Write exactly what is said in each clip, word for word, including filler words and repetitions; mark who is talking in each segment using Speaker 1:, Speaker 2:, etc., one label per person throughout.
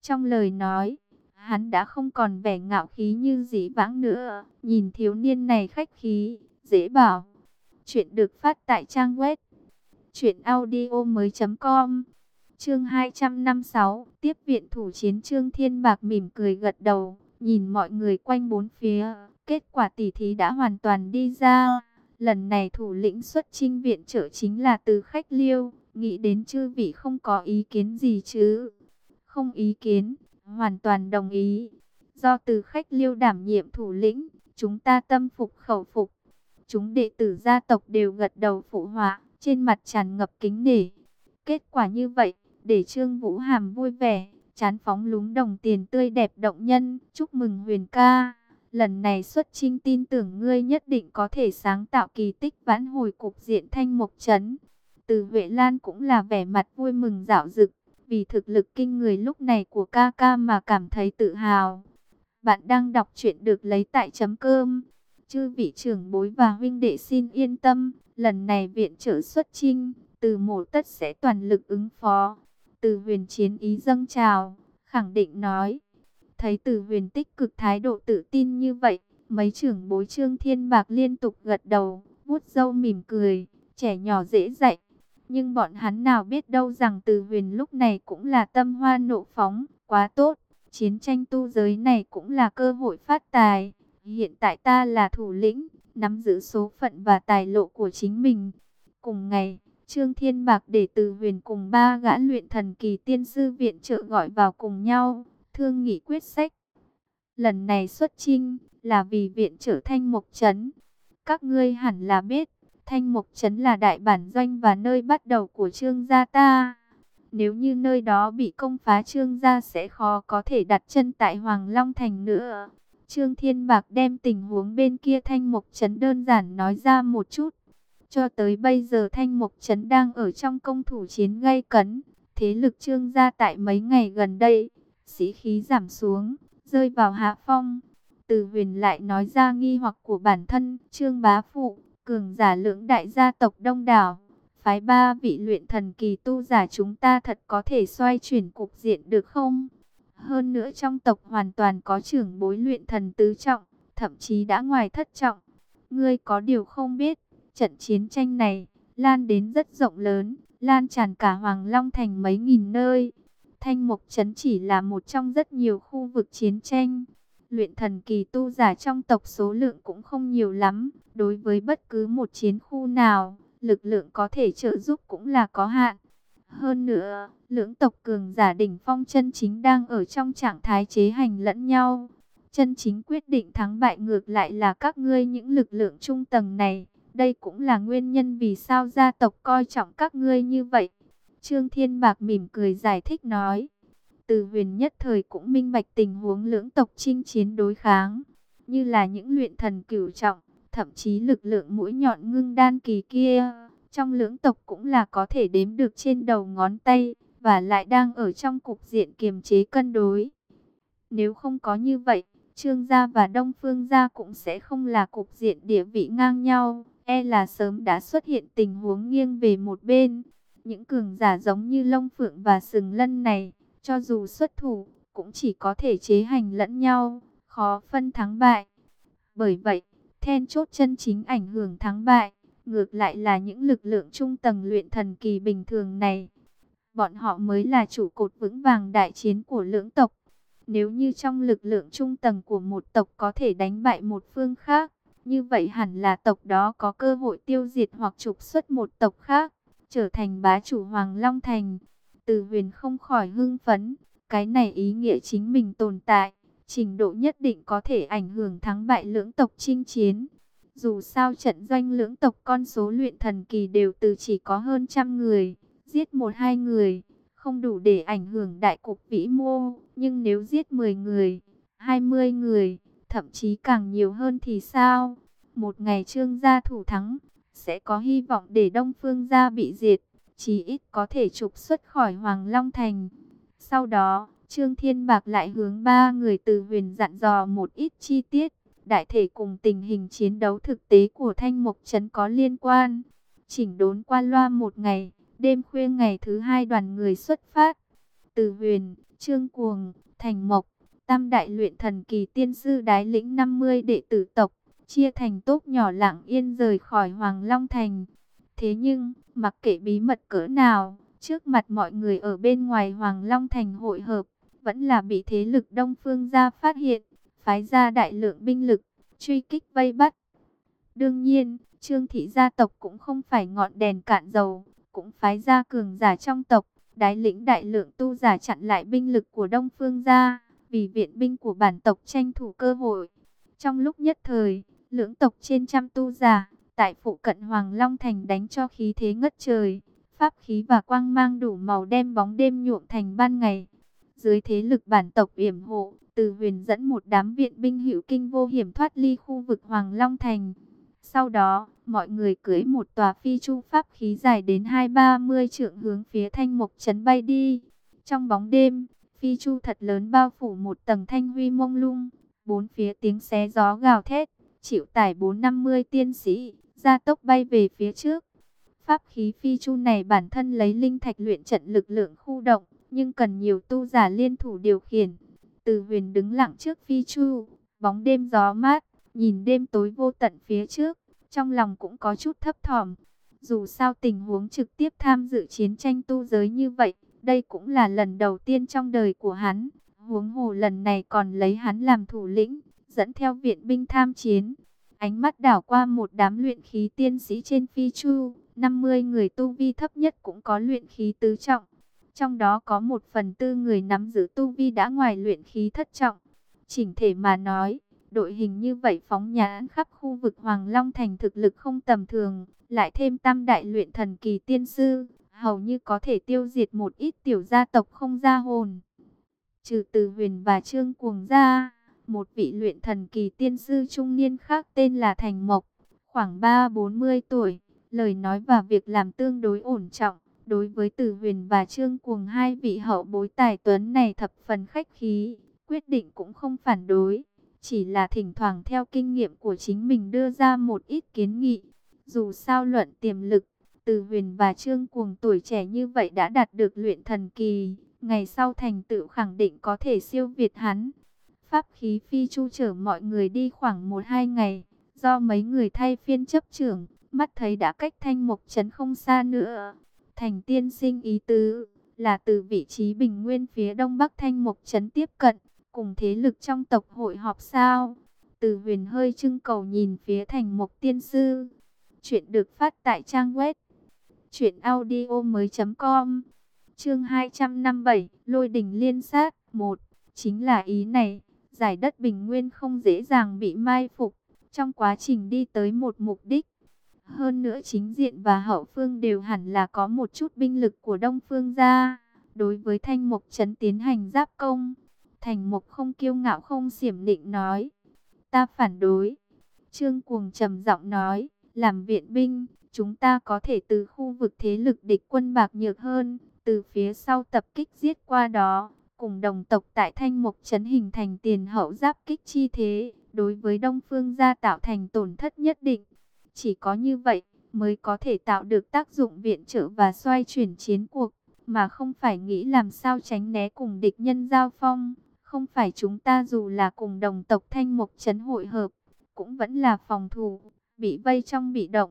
Speaker 1: Trong lời nói, hắn đã không còn vẻ ngạo khí như dĩ vãng nữa. Nhìn thiếu niên này khách khí, dễ bảo. Chuyện được phát tại trang web truyện audio mới chấm com. Chương hai trăm năm mươi sáu, tiếp viện thủ chiến. Trương Thiên Bạc mỉm cười gật đầu, nhìn mọi người quanh bốn phía. Kết quả tỉ thí đã hoàn toàn đi ra. Lần này thủ lĩnh xuất chinh viện trợ chính là Từ Khách Liêu. Nghĩ đến chư vị không có ý kiến gì chứ? Không ý kiến, hoàn toàn đồng ý. Do Từ Khách Liêu đảm nhiệm thủ lĩnh, chúng ta tâm phục khẩu phục. Chúng đệ tử gia tộc đều gật đầu phụ họa, trên mặt tràn ngập kính nể. Kết quả như vậy, để Trương Vũ Hàm vui vẻ, trán phóng lúm đồng tiền tươi đẹp động nhân. Chúc mừng Huyền ca, lần này xuất chinh tin tưởng ngươi nhất định có thể sáng tạo kỳ tích vãn hồi cục diện Thanh Mộc Trấn. Từ Huệ Lan cũng là vẻ mặt vui mừng rạo rực, vì thực lực kinh người lúc này của ca ca mà cảm thấy tự hào. Bạn đang đọc truyện được lấy tại chấm cơm. Chư vị trưởng bối và huynh đệ xin yên tâm, lần này viện trợ xuất chinh, Từ Mộ tất sẽ toàn lực ứng phó. Từ Huyền chiến ý dâng trào, khẳng định nói. Thấy Từ Huyền tích cực thái độ tự tin như vậy, mấy trưởng bối Trương Thiên Bạc liên tục gật đầu, vuốt râu mỉm cười, trẻ nhỏ dễ dạy. Nhưng bọn hắn nào biết đâu rằng Từ Huyền lúc này cũng là tâm hoa nộ phóng, quá tốt. Chiến tranh tu giới này cũng là cơ hội phát tài. Hiện tại ta là thủ lĩnh, nắm giữ số phận và tài lộ của chính mình. Cùng ngày, Trương Thiên Bạc để Từ Huyền cùng ba gã luyện thần kỳ tiên sư viện trợ gọi vào cùng nhau, thương nghị quyết sách. Lần này xuất chinh là vì viện trợ Thanh Mộc Trấn. Các ngươi hẳn là biết, Thanh Mộc Trấn là đại bản doanh và nơi bắt đầu của Trương gia ta. Nếu như nơi đó bị công phá, Trương gia sẽ khó có thể đặt chân tại Hoàng Long Thành nữa. Trương Thiên Bạc đem tình huống bên kia Thanh Mộc Trấn đơn giản nói ra một chút. Cho tới bây giờ Thanh Mộc Trấn đang ở trong công thủ chiến gay cấn. Thế lực Trương gia tại mấy ngày gần đây, sĩ khí giảm xuống, rơi vào hạ phong. Từ Huyền lại nói ra nghi hoặc của bản thân. Trương bá phụ, cường giả lưỡng đại gia tộc đông đảo, phái ba vị luyện thần kỳ tu giả chúng ta thật có thể xoay chuyển cục diện được không? Hơn nữa trong tộc hoàn toàn có trưởng bối luyện thần tứ trọng, thậm chí đã ngoài thất trọng. Ngươi có điều không biết, trận chiến tranh này lan đến rất rộng lớn, lan tràn cả Hoàng Long Thành mấy nghìn nơi. Thanh Mộc Trấn chỉ là một trong rất nhiều khu vực chiến tranh. Luyện thần kỳ tu giả trong tộc số lượng cũng không nhiều lắm. Đối với bất cứ một chiến khu nào, lực lượng có thể trợ giúp cũng là có hạn. Hơn nữa, lưỡng tộc cường giả đỉnh phong chân chính đang ở trong trạng thái chế hành lẫn nhau. Chân chính quyết định thắng bại ngược lại là các ngươi những lực lượng trung tầng này. Đây cũng là nguyên nhân vì sao gia tộc coi trọng các ngươi như vậy. Trương Thiên Bạc mỉm cười giải thích nói. Từ Huyền nhất thời cũng minh bạch tình huống lưỡng tộc chinh chiến đối kháng. Như là những luyện thần cửu trọng, thậm chí lực lượng mũi nhọn ngưng đan kỳ kia. Trong lưỡng tộc cũng là có thể đếm được trên đầu ngón tay, và lại đang ở trong cục diện kiềm chế cân đối. Nếu không có như vậy, Trương gia và Đông Phương gia cũng sẽ không là cục diện địa vị ngang nhau, e là sớm đã xuất hiện tình huống nghiêng về một bên. Những cường giả giống như Long Phượng và Sừng Lân này, cho dù xuất thủ, cũng chỉ có thể chế hành lẫn nhau, khó phân thắng bại. Bởi vậy, then chốt chân chính ảnh hưởng thắng bại, ngược lại là những lực lượng trung tầng luyện thần kỳ bình thường này. Bọn họ mới là trụ cột vững vàng đại chiến của lưỡng tộc. Nếu như trong lực lượng trung tầng của một tộc có thể đánh bại một phương khác, như vậy hẳn là tộc đó có cơ hội tiêu diệt hoặc trục xuất một tộc khác, trở thành bá chủ Hoàng Long Thành. Từ Huyền không khỏi hưng phấn, cái này ý nghĩa chính mình tồn tại, trình độ nhất định có thể ảnh hưởng thắng bại lưỡng tộc chinh chiến. Dù sao trận doanh lưỡng tộc con số luyện thần kỳ đều từ chỉ có hơn trăm người, giết một hai người, không đủ để ảnh hưởng đại cục vĩ mô. Nhưng nếu giết mười người, hai mươi người, thậm chí càng nhiều hơn thì sao? Một ngày Trương gia thủ thắng, sẽ có hy vọng để Đông Phương gia bị diệt, chí ít có thể trục xuất khỏi Hoàng Long Thành. Sau đó, Trương Thiên Bạc lại hướng ba người Từ Huyền dặn dò một ít chi tiết, đại thể cùng tình hình chiến đấu thực tế của Thanh Mộc Trấn có liên quan. Chỉnh đốn qua loa một ngày, đêm khuya ngày thứ hai đoàn người xuất phát. Từ Huyền, Trương Cuồng, Thành Mộc, tam đại luyện thần kỳ tiên sư đái lĩnh năm mươi đệ tử tộc, chia thành tốp nhỏ lặng yên rời khỏi Hoàng Long Thành. Thế nhưng, mặc kệ bí mật cỡ nào, trước mặt mọi người ở bên ngoài Hoàng Long Thành hội hợp, vẫn là bị thế lực Đông Phương gia phát hiện, phái ra đại lượng binh lực, truy kích vây bắt. Đương nhiên, Trương thị gia tộc cũng không phải ngọn đèn cạn dầu, cũng phái ra cường giả trong tộc, đái lĩnh đại lượng tu giả chặn lại binh lực của Đông Phương gia, vì viện binh của bản tộc tranh thủ cơ hội. Trong lúc nhất thời, lưỡng tộc trên trăm tu giả, tại phụ cận Hoàng Long Thành đánh cho khí thế ngất trời, pháp khí và quang mang đủ màu đem bóng đêm nhuộm thành ban ngày. Dưới thế lực bản tộc yểm hộ, Từ Huyền dẫn một đám viện binh hữu kinh vô hiểm thoát ly khu vực Hoàng Long Thành. Sau đó, mọi người cưỡi một tòa phi chu pháp khí dài đến hai ba mươi trượng hướng phía Thanh Mộc Trấn bay đi. Trong bóng đêm, phi chu thật lớn bao phủ một tầng thanh huy mông lung, bốn phía tiếng xé gió gào thét, chịu tải bốn năm mươi tiên sĩ, gia tốc bay về phía trước. Pháp khí phi chu này bản thân lấy linh thạch luyện trận lực lượng khu động, nhưng cần nhiều tu giả liên thủ điều khiển. Từ Huyền đứng lặng trước phi chu, bóng đêm gió mát, nhìn đêm tối vô tận phía trước, trong lòng cũng có chút thấp thỏm. Dù sao tình huống trực tiếp tham dự chiến tranh tu giới như vậy, đây cũng là lần đầu tiên trong đời của hắn. Huống hồ lần này còn lấy hắn làm thủ lĩnh, dẫn theo viện binh tham chiến. Ánh mắt đảo qua một đám luyện khí tiên sĩ trên phi chu, năm mươi người tu vi thấp nhất cũng có luyện khí tứ trọng. Trong đó có một phần tư người nắm giữ tu vi đã ngoài luyện khí thất trọng. Chỉnh thể mà nói, đội hình như vậy phóng nhãn khắp khu vực Hoàng Long Thành thực lực không tầm thường, lại thêm tam đại luyện thần kỳ tiên sư, hầu như có thể tiêu diệt một ít tiểu gia tộc không ra hồn. Trừ Từ Huyền và Trương Cuồng ra, một vị luyện thần kỳ tiên sư trung niên khác tên là Thành Mộc, khoảng ba bốn mươi tuổi, lời nói và việc làm tương đối ổn trọng. Đối với Từ Huyền và Trương Cuồng hai vị hậu bối tài tuấn này thập phần khách khí, quyết định cũng không phản đối, chỉ là thỉnh thoảng theo kinh nghiệm của chính mình đưa ra một ít kiến nghị. Dù sao luận tiềm lực, Từ Huyền và Trương Cuồng tuổi trẻ như vậy đã đạt được luyện thần kỳ, ngày sau thành tựu khẳng định có thể siêu việt hắn. Pháp khí phi chu chở mọi người đi khoảng một hai ngày, do mấy người thay phiên chấp trưởng, mắt thấy đã cách Thanh Mộc Trấn không xa nữa. Thành tiên sinh ý tứ là từ vị trí bình nguyên phía đông bắc Thanh Mộc Trấn tiếp cận, cùng thế lực trong tộc hội họp sao? Từ Huyền hơi trưng cầu nhìn phía Thành Mộc tiên sư. Chuyện được phát tại trang web truyện audio mới chấm com. Chương hai trăm năm mươi bảy, Lôi đỉnh liên sát. Một, chính là ý này, giải đất bình nguyên không dễ dàng bị mai phục, trong quá trình đi tới một mục đích. Hơn nữa chính diện và hậu phương đều hẳn là có một chút binh lực của Đông Phương gia. Đối với Thanh Mộc Trấn tiến hành giáp công, Thành Mộc không kiêu ngạo không xiểm nịnh nói: ta phản đối. Trương Cuồng trầm giọng nói: làm viện binh, chúng ta có thể từ khu vực thế lực địch quân bạc nhược hơn, từ phía sau tập kích giết qua đó, cùng đồng tộc tại Thanh Mộc Trấn hình thành tiền hậu giáp kích chi thế, đối với Đông Phương gia tạo thành tổn thất nhất định. Chỉ có như vậy mới có thể tạo được tác dụng viện trợ và xoay chuyển chiến cuộc, mà không phải nghĩ làm sao tránh né cùng địch nhân giao phong. Không phải chúng ta dù là cùng đồng tộc Thanh Mộc Trấn hội hợp, cũng vẫn là phòng thủ, bị vây trong bị động.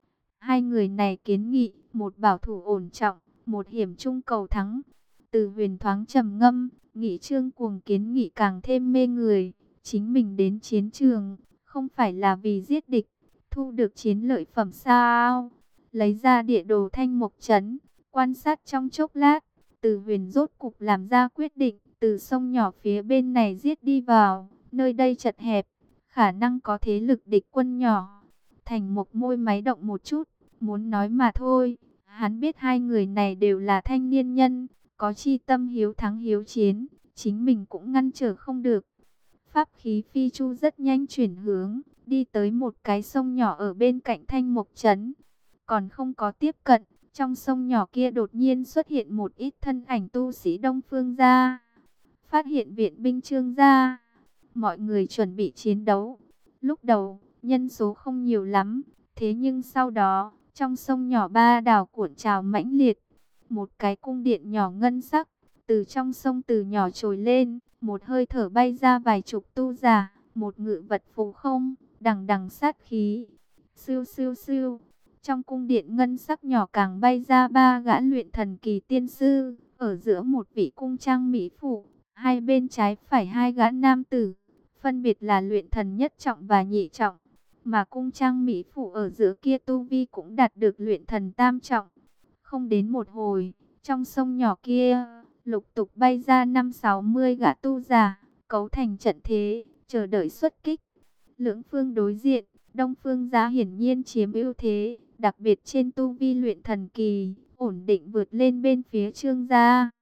Speaker 1: Hai người này kiến nghị, một bảo thủ ổn trọng, một hiểm trung cầu thắng. Từ Huyền thoáng trầm ngâm, nghĩ Trương Cuồng kiến nghị càng thêm mê người. Chính mình đến chiến trường, không phải là vì giết địch, thu được chiến lợi phẩm sao? Lấy ra địa đồ Thanh Mộc Trấn, quan sát trong chốc lát, Từ Huyền rốt cục làm ra quyết định, từ sông nhỏ phía bên này giết đi vào, nơi đây chật hẹp, khả năng có thế lực địch quân nhỏ. Thành Mộc môi máy động một chút, muốn nói mà thôi. Hắn biết hai người này đều là thanh niên nhân, có chi tâm hiếu thắng hiếu chiến, chính mình cũng ngăn trở không được. Pháp khí phi chu rất nhanh chuyển hướng, đi tới một cái sông nhỏ ở bên cạnh Thanh Mộc Trấn. Còn không có tiếp cận, trong sông nhỏ kia đột nhiên xuất hiện một ít thân ảnh tu sĩ Đông Phương gia. Phát hiện viện binh Trương gia, mọi người chuẩn bị chiến đấu. Lúc đầu, nhân số không nhiều lắm, thế nhưng sau đó, trong sông nhỏ ba đảo cuộn trào mãnh liệt. Một cái cung điện nhỏ ngân sắc, Từ trong sông từ nhỏ trồi lên, một hơi thở bay ra vài chục tu giả, một ngự vật phù không, đằng đằng sát khí. Siêu siêu siêu, trong cung điện ngân sắc nhỏ càng bay ra ba gã luyện thần kỳ tiên sư, ở giữa một vị cung trang mỹ phụ, hai bên trái phải hai gã nam tử, phân biệt là luyện thần nhất trọng và nhị trọng, mà cung trang mỹ phụ ở giữa kia tu vi cũng đạt được luyện thần tam trọng. Không đến một hồi, trong sông nhỏ kia, lục tục bay ra năm sáu mươi gã tu giả, cấu thành trận thế, chờ đợi xuất kích. Lưỡng phương đối diện, Đông Phương gia hiển nhiên chiếm ưu thế, đặc biệt trên tu vi luyện thần kỳ, ổn định vượt lên bên phía Trương gia.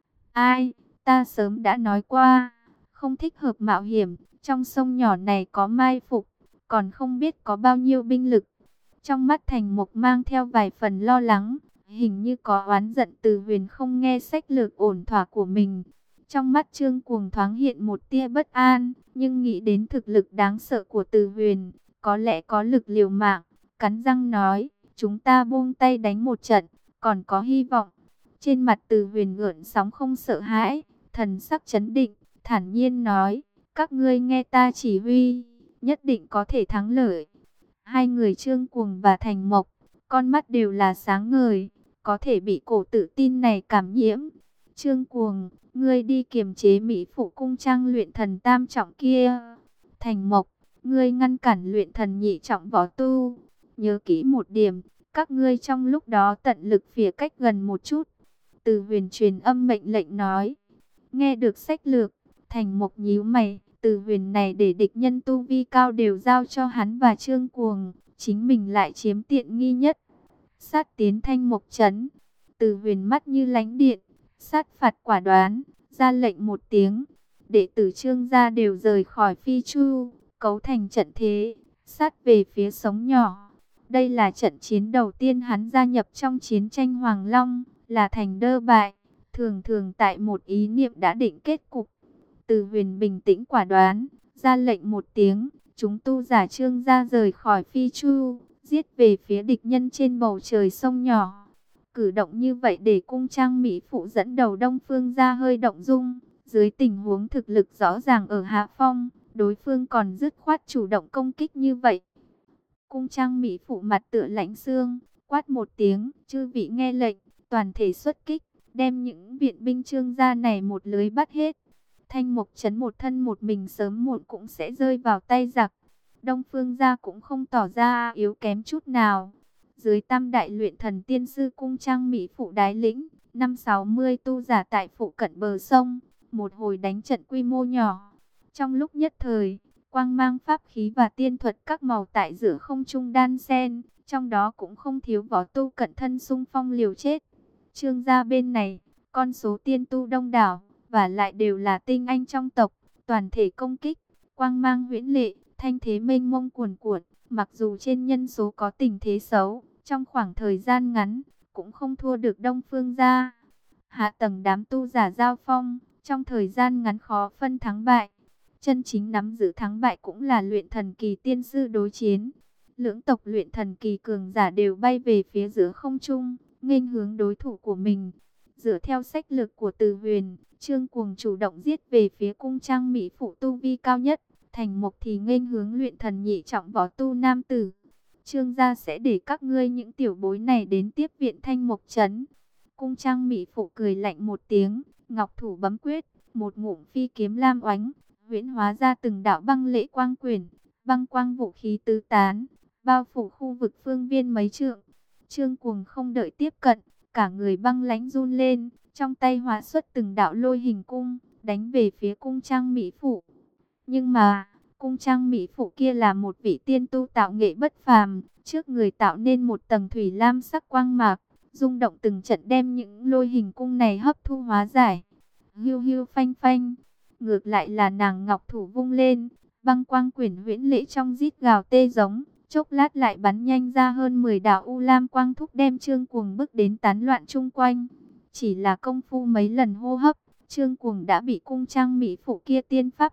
Speaker 1: Ai, ta sớm đã nói qua, không thích hợp mạo hiểm, trong sông nhỏ này có mai phục, còn không biết có bao nhiêu binh lực. Trong mắt Thành Mục mang theo vài phần lo lắng, hình như có oán giận Từ Huyền không nghe sách lược ổn thỏa của mình. Trong mắt Trương Cuồng thoáng hiện một tia bất an, nhưng nghĩ đến thực lực đáng sợ của Từ Huyền, có lẽ có lực liều mạng, cắn răng nói, chúng ta buông tay đánh một trận, còn có hy vọng. Trên mặt Từ Huyền gợn sóng không sợ hãi, thần sắc trấn định, thản nhiên nói, các ngươi nghe ta chỉ huy, nhất định có thể thắng lợi. Hai người Trương Cuồng và Thành Mộc, con mắt đều là sáng ngời, có thể bị cổ tự tin này cảm nhiễm. Trương Cuồng, ngươi đi kiềm chế Mỹ phụ cung trang luyện thần tam trọng kia. Thành Mộc, ngươi ngăn cản luyện thần nhị trọng võ tu. Nhớ kỹ một điểm, các ngươi trong lúc đó tận lực phía cách gần một chút. Từ Huyền truyền âm mệnh lệnh nói. Nghe được sách lược, Thành Mộc nhíu mày, Từ Huyền này để địch nhân tu vi cao đều giao cho hắn và Trương Cuồng, chính mình lại chiếm tiện nghi nhất. Sát tiến Thanh Mộc trấn, Từ Huyền mắt như lánh điện, sát phạt quả đoán, ra lệnh một tiếng, đệ tử Trương gia đều rời khỏi phi chu, cấu thành trận thế, sát về phía sống nhỏ. Đây là trận chiến đầu tiên hắn gia nhập trong chiến tranh Hoàng Long, là thành đơ bại, thường thường tại một ý niệm đã định kết cục. Từ Huyền bình tĩnh quả đoán, ra lệnh một tiếng, chúng tu giả Trương gia rời khỏi phi chu, giết về phía địch nhân trên bầu trời sông nhỏ. Cử động như vậy để cung trang mỹ phụ dẫn đầu Đông Phương gia hơi động dung, dưới tình huống thực lực rõ ràng ở hạ phong, đối phương còn dứt khoát chủ động công kích như vậy. Cung trang mỹ phụ mặt tựa lãnh xương, quát một tiếng, chư vị nghe lệnh, toàn thể xuất kích, đem những viện binh Trương gia này một lưới bắt hết. Thanh Mộc trấn một thân một mình sớm muộn cũng sẽ rơi vào tay giặc. Đông Phương gia cũng không tỏ ra yếu kém chút nào. Dưới tam đại luyện thần tiên sư cung trang mỹ phụ đái lĩnh, năm sáu mươi tu giả tại phụ cận bờ sông, một hồi đánh trận quy mô nhỏ. Trong lúc nhất thời, quang mang pháp khí và tiên thuật các màu tại giữa không trung đan xen, trong đó cũng không thiếu võ tu cận thân xung phong liều chết. Trương gia bên này, con số tiên tu đông đảo, và lại đều là tinh anh trong tộc, toàn thể công kích, quang mang huyễn lệ, thanh thế mênh mông cuồn cuộn, mặc dù trên nhân số có tình thế xấu, trong khoảng thời gian ngắn, cũng không thua được Đông Phương gia. Hạ tầng đám tu giả giao phong, trong thời gian ngắn khó phân thắng bại. Chân chính nắm giữ thắng bại cũng là luyện thần kỳ tiên sư đối chiến. Lưỡng tộc luyện thần kỳ cường giả đều bay về phía giữa không trung, nghênh hướng đối thủ của mình. Dựa theo sách lược của Từ Huyền, Trương Cuồng chủ động giết về phía cung trang mỹ phụ tu vi cao nhất, Thành Mộc thì nghênh hướng luyện thần nhị trọng võ tu nam tử. Trương gia sẽ để các ngươi những tiểu bối này đến tiếp viện Thanh Mộc trấn. Cung trang mỹ phụ cười lạnh một tiếng, ngọc thủ bấm quyết, một ngụm phi kiếm lam oánh, huyễn hóa ra từng đạo băng lễ quang quyển, băng quang vũ khí tứ tán, bao phủ khu vực phương viên mấy trượng. Trương Cuồng không đợi tiếp cận, cả người băng lãnh run lên, trong tay hóa xuất từng đạo lôi hình cung, đánh về phía cung trang mỹ phụ. Nhưng mà, cung trang mỹ phụ kia là một vị tiên tu tạo nghệ bất phàm, trước người tạo nên một tầng thủy lam sắc quang mạc, rung động từng trận đem những lôi hình cung này hấp thu hóa giải. Hiu hiu phanh phanh, ngược lại là nàng ngọc thủ vung lên, băng quang quyển huyễn lễ trong rít gào tê giống, chốc lát lại bắn nhanh ra hơn mười đạo u lam quang thúc đem Trương Cuồng bước đến tán loạn chung quanh. Chỉ là công phu mấy lần hô hấp, Trương Cuồng đã bị cung trang mỹ phụ kia tiên pháp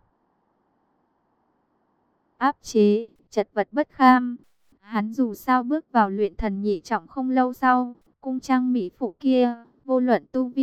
Speaker 1: áp chế, chật vật bất kham. Hắn dù sao bước vào luyện thần nhị trọng không lâu sau, cung trang mỹ phụ kia, vô luận tu vi,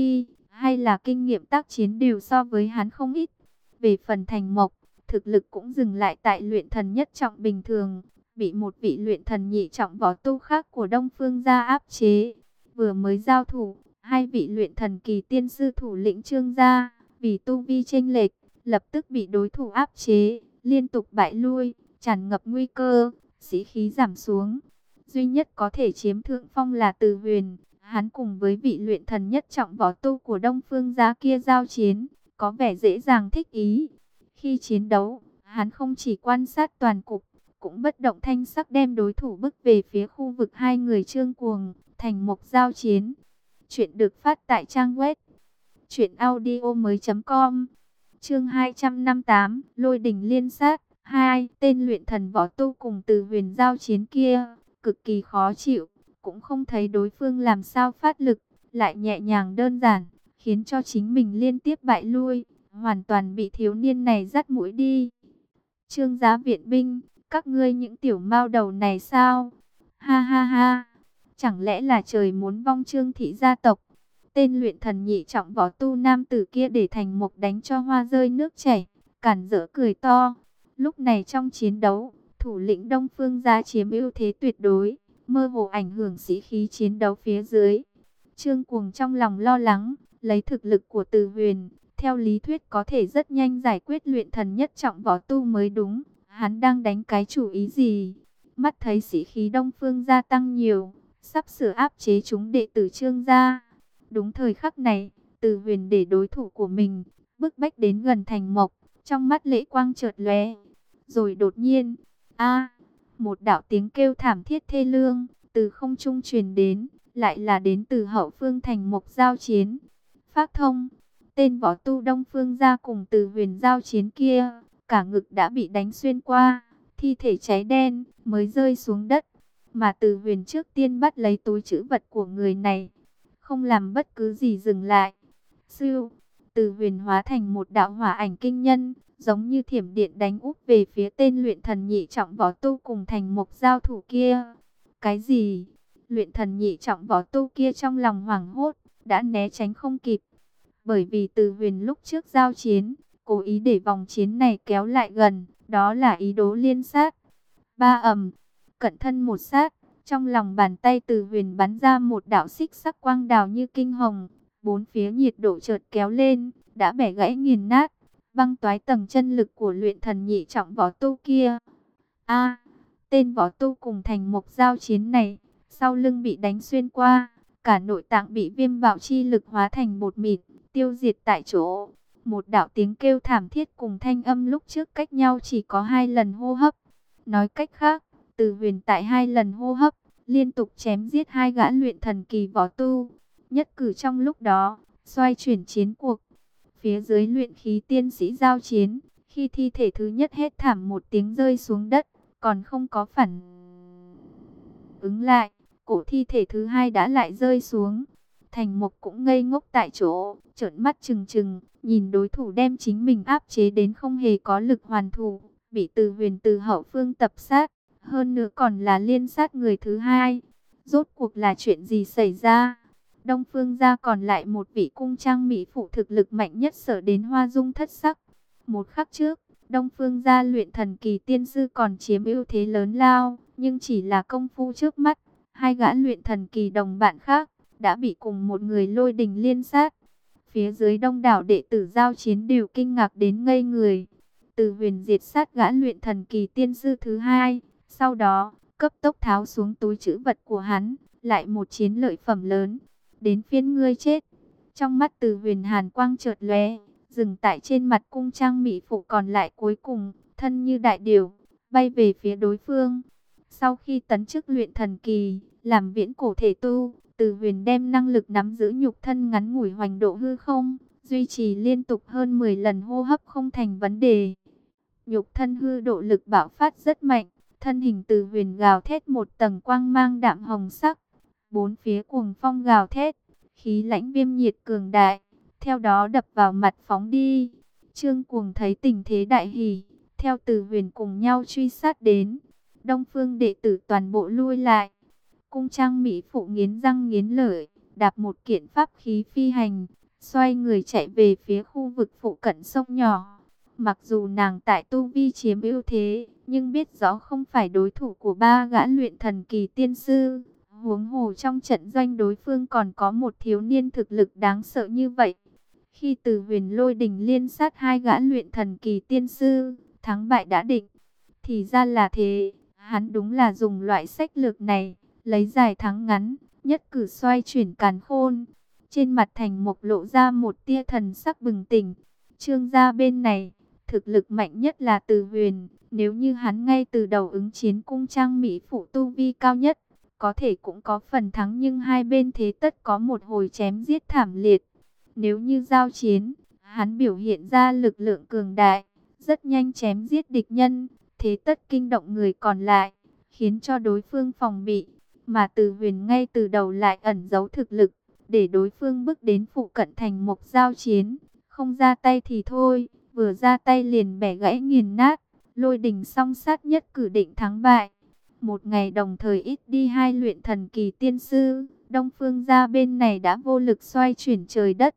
Speaker 1: hay là kinh nghiệm tác chiến đều so với hắn không ít. Về phần Thành Mộc, thực lực cũng dừng lại tại luyện thần nhất trọng bình thường, bị một vị luyện thần nhị trọng võ tu khác của Đông Phương gia áp chế. Vừa mới giao thủ, hai vị luyện thần kỳ tiên sư thủ lĩnh Trương gia, vì tu vi chênh lệch, lập tức bị đối thủ áp chế, liên tục bại lui, tràn ngập nguy cơ, sĩ khí giảm xuống. Duy nhất có thể chiếm thượng phong là Từ Huyền, hắn cùng với vị luyện thần nhất trọng võ tu của Đông Phương gia kia giao chiến, có vẻ dễ dàng thích ý. Khi chiến đấu, hắn không chỉ quan sát toàn cục, cũng bất động thanh sắc đem đối thủ bức về phía khu vực hai người Trương Cuồng, Thành Mộc giao chiến. Chuyện được phát tại trang web truyện audio mới.com. Chương hai trăm năm mươi tám, Lôi đỉnh liên sát. Hai, tên luyện thần võ tu cùng Từ Huyền giao chiến kia, cực kỳ khó chịu, cũng không thấy đối phương làm sao phát lực, lại nhẹ nhàng đơn giản, khiến cho chính mình liên tiếp bại lui, hoàn toàn bị thiếu niên này dắt mũi đi. Trương gia viện binh, các ngươi những tiểu mao đầu này sao? Ha ha ha, chẳng lẽ là trời muốn vong Trương thị gia tộc? Tên luyện thần nhị trọng võ tu nam tử kia để Thành Mộc đánh cho hoa rơi nước chảy, cản rỡ cười to. Lúc này trong chiến đấu, thủ lĩnh Đông Phương gia chiếm ưu thế tuyệt đối, mơ hồ ảnh hưởng sĩ khí chiến đấu phía dưới. Trương Cuồng trong lòng lo lắng, lấy thực lực của Từ Huyền, theo lý thuyết có thể rất nhanh giải quyết luyện thần nhất trọng võ tu mới đúng. Hắn đang đánh cái chủ ý gì? Mắt thấy sĩ khí Đông Phương gia tăng nhiều, sắp sửa áp chế chúng đệ tử Trương gia. Đúng thời khắc này, Từ Huyền để đối thủ của mình bức bách đến gần Thành Mộc, trong mắt lệ quang chợt lóe. Rồi đột nhiên, a, một đạo tiếng kêu thảm thiết thê lương từ không trung truyền đến, lại là đến từ hậu phương Thành Mộc giao chiến. Phác Thông, tên võ tu Đông Phương gia cùng Từ Huyền giao chiến kia, cả ngực đã bị đánh xuyên qua, thi thể cháy đen mới rơi xuống đất, mà Từ Huyền trước tiên bắt lấy túi trữ vật của người này, không làm bất cứ gì dừng lại. Sưu, Từ Huyền hóa thành một đạo hỏa ảnh kinh nhân, giống như thiểm điện đánh úp về phía tên luyện thần nhị trọng võ tu cùng Thành Mộc giao thủ kia. Cái gì? Luyện thần nhị trọng võ tu kia trong lòng hoảng hốt, đã né tránh không kịp. Bởi vì Từ Huyền lúc trước giao chiến, cố ý để vòng chiến này kéo lại gần, đó là ý đồ liên sát. Ba ầm, cận thân một sát, trong lòng bàn tay Từ Huyền bắn ra một đạo xích sắc quang đào như kinh hồng, bốn phía nhiệt độ chợt kéo lên, đã bẻ gãy nghiền nát, băng toái tầng chân lực của luyện thần nhị trọng võ tu kia. A, tên võ tu cùng Thành Mộc giao chiến này, sau lưng bị đánh xuyên qua, cả nội tạng bị viêm bạo chi lực hóa thành bột mịn, tiêu diệt tại chỗ. Một đạo tiếng kêu thảm thiết cùng thanh âm lúc trước cách nhau chỉ có hai lần hô hấp. Nói cách khác, Từ Huyền tại hai lần hô hấp, liên tục chém giết hai gã luyện thần kỳ võ tu. Nhất cử trong lúc đó, xoay chuyển chiến cuộc. Phía dưới luyện khí tiên sĩ giao chiến, khi thi thể thứ nhất hét thảm một tiếng rơi xuống đất, còn không có phản ứng lại, cổ thi thể thứ hai đã lại rơi xuống. Thành Mộc cũng ngây ngốc tại chỗ, trợn mắt trừng trừng, nhìn đối thủ đem chính mình áp chế đến không hề có lực hoàn thủ, bị Từ Huyền từ hậu phương tập sát, hơn nữa còn là liên sát người thứ hai. Rốt cuộc là chuyện gì xảy ra? Đông Phương gia còn lại một vị cung trang mỹ phụ thực lực mạnh nhất sở đến hoa dung thất sắc. Một khắc trước, Đông Phương gia luyện thần kỳ tiên sư còn chiếm ưu thế lớn lao, nhưng chỉ là công phu trước mắt, hai gã luyện thần kỳ đồng bạn khác đã bị cùng một người lôi đình liên sát. Phía dưới đông đảo đệ tử giao chiến đều kinh ngạc đến ngây người. Từ Huyền diệt sát gã luyện thần kỳ tiên sư thứ hai, sau đó cấp tốc tháo xuống túi trữ vật của hắn, lại một chiến lợi phẩm lớn. Đến phiên ngươi chết. Trong mắt Từ Huyền hàn quang chợt lóe, dừng tại trên mặt cung trang mỹ phụ còn lại cuối cùng, thân như đại điểu, bay về phía đối phương. Sau khi tấn chức luyện thần kỳ, làm viễn cổ thể tu, Từ Huyền đem năng lực nắm giữ nhục thân ngắn ngủi hoành độ hư không, duy trì liên tục hơn mười lần hô hấp không thành vấn đề. Nhục thân hư độ lực bạo phát rất mạnh, thân hình Từ Huyền gào thét một tầng quang mang đạm hồng sắc, bốn phía cuồng phong gào thét, khí lãnh viêm nhiệt cường đại, theo đó đập vào mặt phóng đi. Trương Cuồng thấy tình thế đại hỉ, theo Từ Huyền cùng nhau truy sát đến. Đông phương đệ tử toàn bộ lui lại. Cung trang mỹ phụ nghiến răng nghiến lợi, đạp một kiện pháp khí phi hành, xoay người chạy về phía khu vực phụ cận sông nhỏ. Mặc dù nàng tại tu vi chiếm ưu thế, nhưng biết rõ không phải đối thủ của ba gã luyện thần kỳ tiên sư. Huống hồ trong trận doanh đối phương còn có một thiếu niên thực lực đáng sợ như vậy. Khi Từ Huyền lôi đình liên sát hai gã luyện thần kỳ tiên sư, thắng bại đã định. Thì ra là thế, hắn đúng là dùng loại sách lược này, lấy dài thắng ngắn, nhất cử xoay chuyển càn khôn. Trên mặt Thành Mục lộ ra một tia thần sắc bừng tỉnh. Trương gia bên này, thực lực mạnh nhất là Từ Huyền. Nếu như hắn ngay từ đầu ứng chiến cung trang mỹ phụ tu vi cao nhất, có thể cũng có phần thắng, nhưng hai bên thế tất có một hồi chém giết thảm liệt. Nếu như giao chiến, hắn biểu hiện ra lực lượng cường đại, rất nhanh chém giết địch nhân, thế tất kinh động người còn lại, khiến cho đối phương phòng bị. Mà Từ Huyền ngay từ đầu lại ẩn giấu thực lực, để đối phương bước đến phụ cận Thành Mục giao chiến. Không ra tay thì thôi, vừa ra tay liền bẻ gãy nghiền nát, lôi đình song sát nhất cử định thắng bại. Một ngày đồng thời ít đi hai luyện thần kỳ tiên sư, Đông Phương gia bên này đã vô lực xoay chuyển trời đất.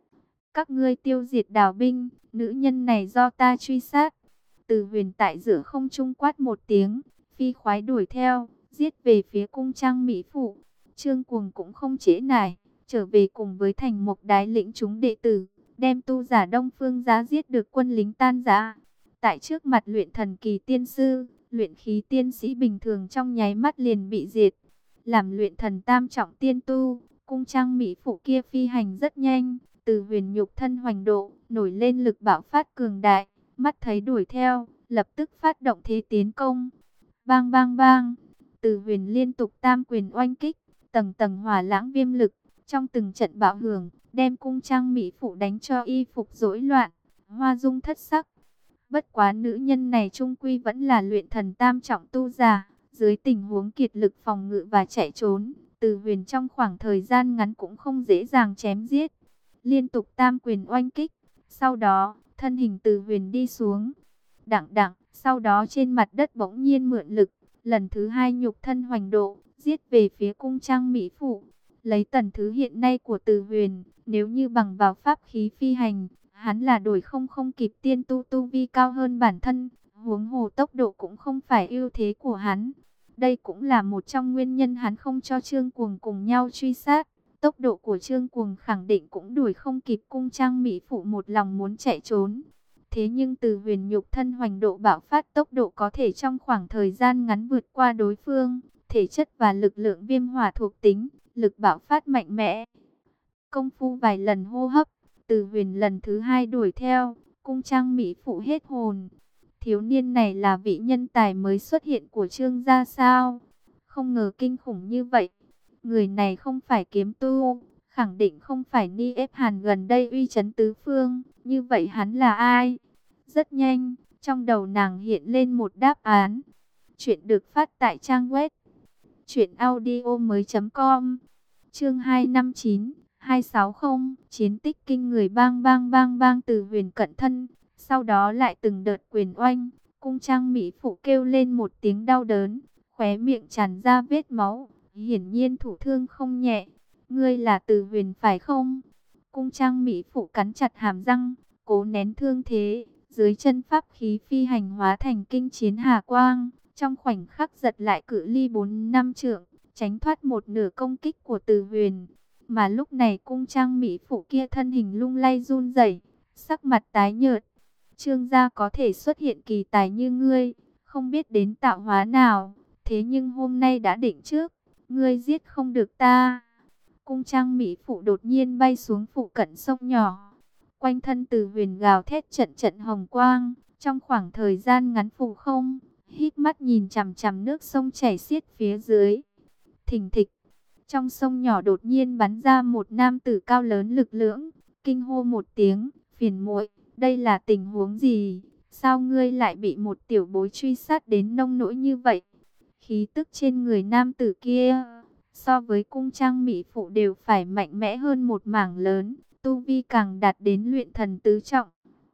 Speaker 1: Các ngươi tiêu diệt Đào binh, nữ nhân này do ta truy sát. Từ Huyền tại giữa không trung quát một tiếng, phi khoái đuổi theo, giết về phía cung trang mỹ phụ. Trương Cuồng cũng không trễ nải, trở về cùng với Thành Mục đái lĩnh chúng đệ tử, đem tu giả Đông Phương giá giết được quân lính tan rã. Tại trước mặt luyện thần kỳ tiên sư, luyện khí tiên sĩ bình thường trong nháy mắt liền bị diệt. Làm luyện thần tam trọng tiên tu, cung trang mỹ phụ kia phi hành rất nhanh. Từ Huyền nhục thân hoành độ, nổi lên lực bạo phát cường đại, mắt thấy đuổi theo, lập tức phát động thế tiến công. Bang bang bang, Từ Huyền liên tục tam quyền oanh kích, tầng tầng hỏa lãng viêm lực, trong từng trận bạo hưởng, đem cung trang mỹ phụ đánh cho y phục rối loạn, hoa dung thất sắc. Bất quá nữ nhân này trung quy vẫn là luyện thần tam trọng tu giả, dưới tình huống kiệt lực phòng ngự và chạy trốn, Từ Huyền trong khoảng thời gian ngắn cũng không dễ dàng chém giết. Liên tục tam quyền oanh kích, sau đó, thân hình Từ Huyền đi xuống. Đặng đặng, sau đó trên mặt đất bỗng nhiên mượn lực, lần thứ hai nhục thân hoành độ, giết về phía cung trang mỹ phụ. Lấy tần thứ hiện nay của Từ Huyền, nếu như bằng vào pháp khí phi hành, hắn là đổi không không kịp tiên tu tu vi cao hơn bản thân, huống hồ tốc độ cũng không phải ưu thế của hắn. Đây cũng là một trong nguyên nhân hắn không cho Trương Cuồng cùng nhau truy sát. Tốc độ của Trương Cuồng khẳng định cũng đuổi không kịp cung trang mỹ phụ một lòng muốn chạy trốn. Thế nhưng Từ Huyền nhục thân hoành độ bạo phát tốc độ có thể trong khoảng thời gian ngắn vượt qua đối phương. Thể chất và lực lượng viêm hỏa thuộc tính, lực bạo phát mạnh mẽ. Công phu vài lần hô hấp, Từ Huyền lần thứ hai đuổi theo, cung trang mỹ phụ hết hồn. Thiếu niên này là vị nhân tài mới xuất hiện của Trương gia sao? Không ngờ kinh khủng như vậy. Người này không phải kiếm tu, khẳng định không phải Ni ép Hàn gần đây uy chấn tứ phương. Như vậy hắn là ai? Rất nhanh, trong đầu nàng hiện lên một đáp án. Chuyện được phát tại trang web truyện audio mới chấm com. Chương hai năm chín, hai sáu không, chiến tích kinh người bang bang bang bang. Từ Huyền cận thân, sau đó lại từng đợt quyền oanh, cung trang mỹ phụ kêu lên một tiếng đau đớn, khóe miệng tràn ra vết máu. Hiển nhiên thủ thương không nhẹ. Ngươi là Từ Huyền phải không? Cung trang mỹ phụ cắn chặt hàm răng, cố nén thương thế. Dưới chân pháp khí phi hành hóa thành kinh chiến hà quang, trong khoảnh khắc giật lại cự ly bốn năm trượng, tránh thoát một nửa công kích của Từ Huyền. Mà lúc này cung trang mỹ phụ kia thân hình lung lay run rẩy, sắc mặt tái nhợt. Trương gia có thể xuất hiện kỳ tài như ngươi, không biết đến tạo hóa nào, thế nhưng hôm nay đã định trước. Ngươi giết không được ta. Cung trang mỹ phụ đột nhiên bay xuống phụ cận sông nhỏ. Quanh thân Từ Huyền gào thét trận trận hồng quang. Trong khoảng thời gian ngắn phù không, hít mắt nhìn chằm chằm nước sông chảy xiết phía dưới. Thình thịch. Trong sông nhỏ đột nhiên bắn ra một nam tử cao lớn lực lưỡng. Kinh hô một tiếng, phiền muội, đây là tình huống gì? Sao ngươi lại bị một tiểu bối truy sát đến nông nỗi như vậy? Khí tức trên người nam tử kia, so với cung trang mỹ phụ đều phải mạnh mẽ hơn một mảng lớn, tu vi càng đạt đến luyện thần tứ trọng.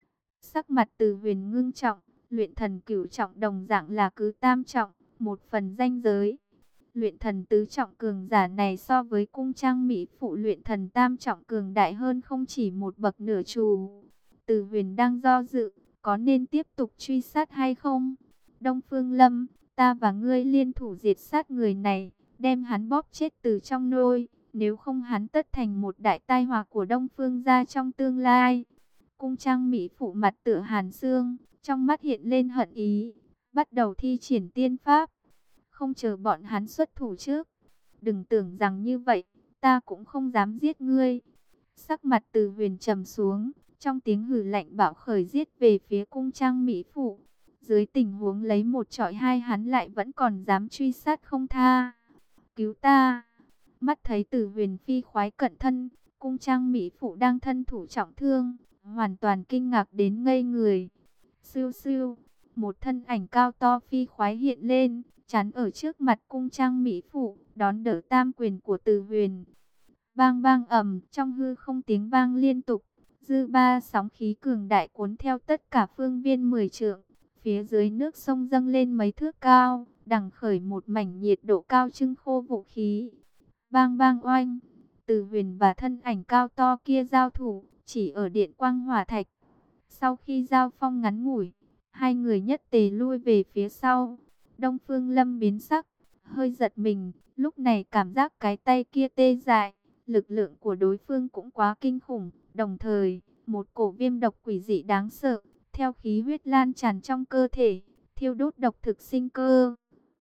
Speaker 1: Sắc mặt Từ Huyền ngưng trọng, luyện thần cửu trọng đồng dạng là cứ tam trọng, một phần danh giới. Luyện thần tứ trọng cường giả này so với cung trang mỹ phụ luyện thần tam trọng cường đại hơn không chỉ một bậc nửa chủ. Từ Huyền đang do dự, có nên tiếp tục truy sát hay không? Đông Phương Lâm, ta và ngươi liên thủ diệt sát người này, đem hắn bóp chết từ trong nôi, nếu không hắn tất thành một đại tai họa của Đông Phương gia trong tương lai. Cung trang mỹ phụ mặt tựa hàn xương, trong mắt hiện lên hận ý, bắt đầu thi triển tiên pháp. Không chờ bọn hắn xuất thủ trước, đừng tưởng rằng như vậy, ta cũng không dám giết ngươi. Sắc mặt Từ Huyền trầm xuống, trong tiếng hừ lạnh bạo khởi giết về phía cung trang mỹ phụ. Dưới tình huống lấy một trọi hai hắn lại vẫn còn dám truy sát không tha. Cứu ta! Mắt thấy Từ Huyền phi khoái cận thân, cung trang mỹ phụ đang thân thủ trọng thương, hoàn toàn kinh ngạc đến ngây người. Siêu siêu, một thân ảnh cao to phi khoái hiện lên, chắn ở trước mặt cung trang mỹ phụ, đón đỡ tam quyền của Từ Huyền. Bang bang ầm, trong hư không tiếng vang liên tục, dư ba sóng khí cường đại cuốn theo tất cả phương viên mười trượng. Phía dưới nước sông dâng lên mấy thước cao, đằng khởi một mảnh nhiệt độ cao trưng khô vũ khí. Bang bang oanh, Từ Huyền và thân ảnh cao to kia giao thủ, chỉ ở điện quang hỏa thạch. Sau khi giao phong ngắn ngủi, hai người nhất tề lui về phía sau. Đông Phương Lâm biến sắc, hơi giật mình, lúc này cảm giác cái tay kia tê dại. Lực lượng của đối phương cũng quá kinh khủng, đồng thời, một cổ viêm độc quỷ dị đáng sợ, theo khí huyết lan tràn trong cơ thể, thiêu đốt độc thực sinh cơ.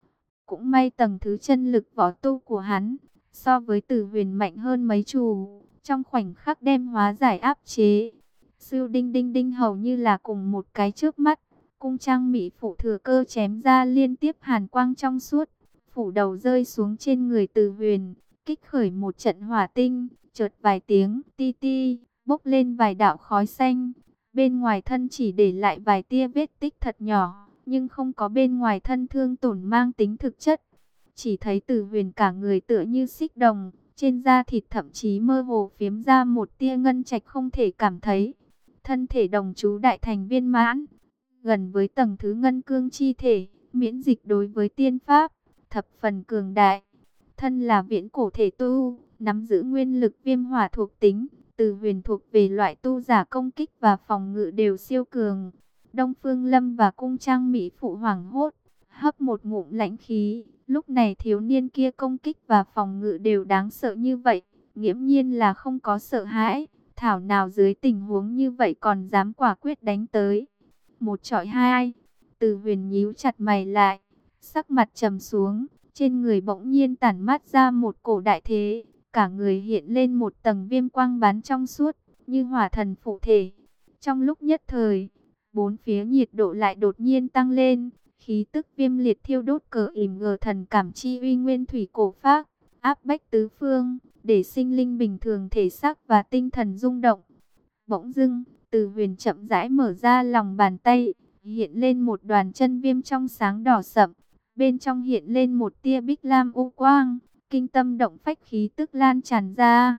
Speaker 1: Cũng may tầng thứ chân lực võ tu của hắn, so với Từ Huyền mạnh hơn mấy chủ, trong khoảnh khắc đem hóa giải áp chế. Siêu đinh đinh đinh hầu như là cùng một cái chớp mắt, cung trang mỹ phụ thừa cơ chém ra liên tiếp hàn quang trong suốt, phủ đầu rơi xuống trên người Từ Huyền, kích khởi một trận hỏa tinh, chợt vài tiếng ti ti, bốc lên vài đạo khói xanh. Bên ngoài thân chỉ để lại vài tia vết tích thật nhỏ, nhưng không có bên ngoài thân thương tổn mang tính thực chất. Chỉ thấy Từ Huyền cả người tựa như xích đồng, trên da thịt thậm chí mơ hồ phiếm ra một tia ngân trạch không thể cảm thấy. Thân thể đồng chú đại thành viên mãn, gần với tầng thứ ngân cương chi thể, miễn dịch đối với tiên pháp, thập phần cường đại. Thân là viễn cổ thể tu, nắm giữ nguyên lực viêm hỏa thuộc tính, Từ Huyền thuộc về loại tu giả công kích và phòng ngự đều siêu cường. Đông Phương Lâm và cung trang mỹ phụ hoảng hốt, hấp một ngụm lãnh khí. Lúc này thiếu niên kia công kích và phòng ngự đều đáng sợ như vậy, nghiễm nhiên là không có sợ hãi. Thảo nào dưới tình huống như vậy còn dám quả quyết đánh tới. Một trọi hai, Từ Huyền nhíu chặt mày lại, sắc mặt trầm xuống, trên người bỗng nhiên tản mát ra một cổ đại thế, cả người hiện lên một tầng viêm quang bán trong suốt, như hỏa thần phụ thể. Trong lúc nhất thời, bốn phía nhiệt độ lại đột nhiên tăng lên, khí tức viêm liệt thiêu đốt cờ ỉm gờ thần cảm chi uy nguyên thủy cổ phác, áp bách tứ phương, để sinh linh bình thường thể xác và tinh thần rung động. Bỗng dưng, Từ Huyền chậm rãi mở ra lòng bàn tay, hiện lên một đoàn chân viêm trong sáng đỏ sậm, bên trong hiện lên một tia bích lam u quang, kinh tâm động phách khí tức lan tràn ra.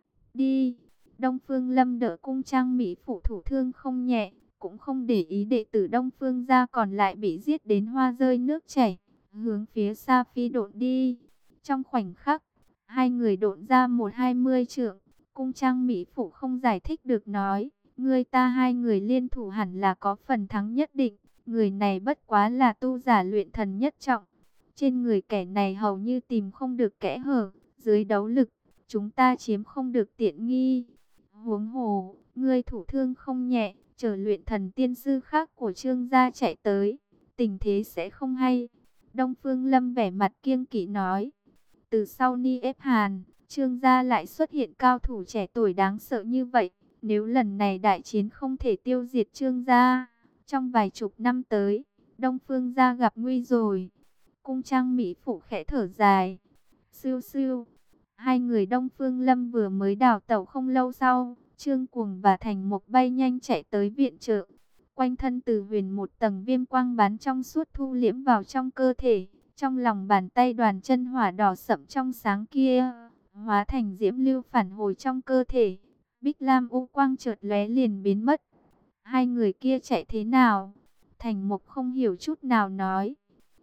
Speaker 1: Đi! Đông Phương Lâm đỡ cung trang mỹ phụ thủ thương không nhẹ, cũng không để ý đệ tử Đông Phương gia còn lại bị giết đến hoa rơi nước chảy, hướng phía xa phi độn đi. Trong khoảnh khắc, hai người độn ra một hai mươi trượng, cung trang mỹ phụ không giải thích được nói, người ta hai người liên thủ hẳn là có phần thắng nhất định, người này bất quá là tu giả luyện thần nhất trọng. Trên người kẻ này hầu như tìm không được kẽ hở, dưới đấu lực, chúng ta chiếm không được tiện nghi. Huống hồ, ngươi thủ thương không nhẹ, chờ luyện thần tiên sư khác của Trương gia chạy tới, tình thế sẽ không hay. Đông Phương Lâm vẻ mặt kiêng kỵ nói. Từ sau Ni ép Hàn, Trương gia lại xuất hiện cao thủ trẻ tuổi đáng sợ như vậy. Nếu lần này đại chiến không thể tiêu diệt Trương gia, trong vài chục năm tới, Đông Phương gia gặp nguy rồi. Cung trang mỹ phụ khẽ thở dài. Siêu siêu, hai người Đông Phương Lâm vừa mới đào tẩu không lâu sau, Trương Cuồng và Thành Mục bay nhanh chạy tới viện trợ. Quanh thân Từ Huyền một tầng viêm quang bán trong suốt thu liễm vào trong cơ thể. Trong lòng bàn tay đoàn chân hỏa đỏ sậm trong sáng kia, hóa thành diễm lưu phản hồi trong cơ thể. Bích lam u quang chợt lóe liền biến mất. Hai người kia chạy thế nào? Thành Mục không hiểu chút nào nói.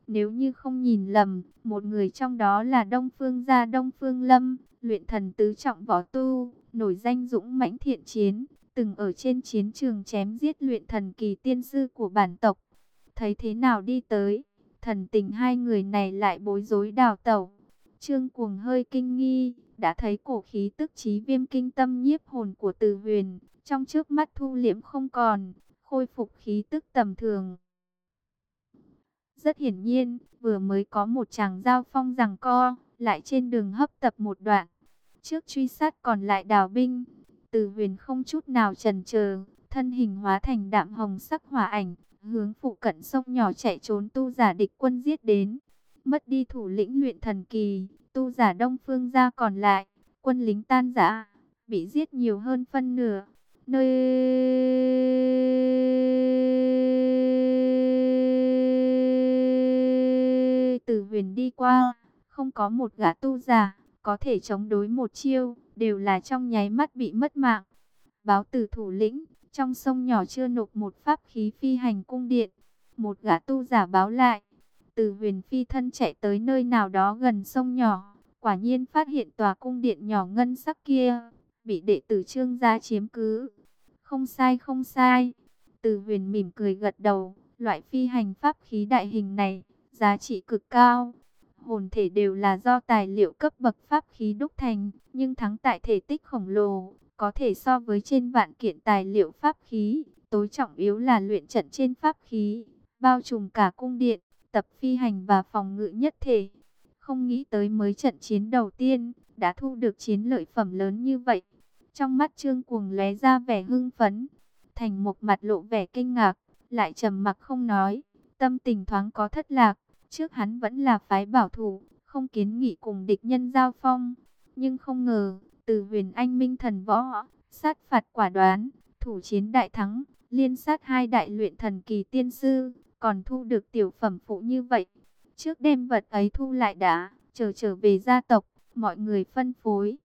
Speaker 1: Nếu như không nhìn lầm, một người trong đó là Đông Phương gia Đông Phương Lâm, luyện thần tứ trọng võ tu, nổi danh dũng mãnh thiện chiến, từng ở trên chiến trường chém giết luyện thần kỳ tiên sư của bản tộc. Thấy thế nào đi tới, thần tình hai người này lại bối rối đào tẩu. Trương Cuồng hơi kinh nghi, đã thấy cổ khí tức chí viêm kinh tâm nhiếp hồn của Từ Huyền, trong trước mắt thu liễm không còn, khôi phục khí tức tầm thường. Rất hiển nhiên, vừa mới có một tràng giao phong giằng co, lại trên đường hấp tập một đoạn. Trước truy sát còn lại đào binh, Từ Huyền không chút nào chần chờ, thân hình hóa thành đạm hồng sắc hỏa ảnh, hướng phụ cận sông nhỏ chạy trốn tu giả địch quân giết đến. Mất đi thủ lĩnh luyện thần kỳ, tu giả Đông Phương gia còn lại, quân lính tan rã, bị giết nhiều hơn phân nửa. Nơi Từ Huyền đi qua, không có một gã tu giả có thể chống đối một chiêu, đều là trong nháy mắt bị mất mạng. Báo từ thủ lĩnh, trong sông nhỏ chưa nộp một pháp khí phi hành cung điện. Một gã tu giả báo lại, Từ Huyền phi thân chạy tới nơi nào đó gần sông nhỏ, quả nhiên phát hiện tòa cung điện nhỏ ngân sắc kia bị đệ tử Trương gia chiếm cứ. Không sai không sai, Từ Huyền mỉm cười gật đầu, loại phi hành pháp khí đại hình này giá trị cực cao. Hồn thể đều là do tài liệu cấp bậc pháp khí đúc thành, nhưng thắng tại thể tích khổng lồ, có thể so với trên vạn kiện tài liệu pháp khí. Tối trọng yếu là luyện trận trên pháp khí, bao trùm cả cung điện, tập phi hành và phòng ngự nhất thể. Không nghĩ tới mới trận chiến đầu tiên, đã thu được chiến lợi phẩm lớn như vậy. Trong mắt Trương Cuồng lóe ra vẻ hưng phấn, Thành Mục mặt lộ vẻ kinh ngạc, lại trầm mặc không nói, tâm tình thoáng có thất lạc. Trước hắn vẫn là phái bảo thủ, không kiến nghị cùng địch nhân giao phong. Nhưng không ngờ, Từ Huyền anh minh thần võ, sát phạt quả đoán, thủ chiến đại thắng, liên sát hai đại luyện thần kỳ tiên sư, còn thu được tiểu phẩm phụ như vậy. Trước đem vật ấy thu lại đã, chờ trở về gia tộc, mọi người phân phối.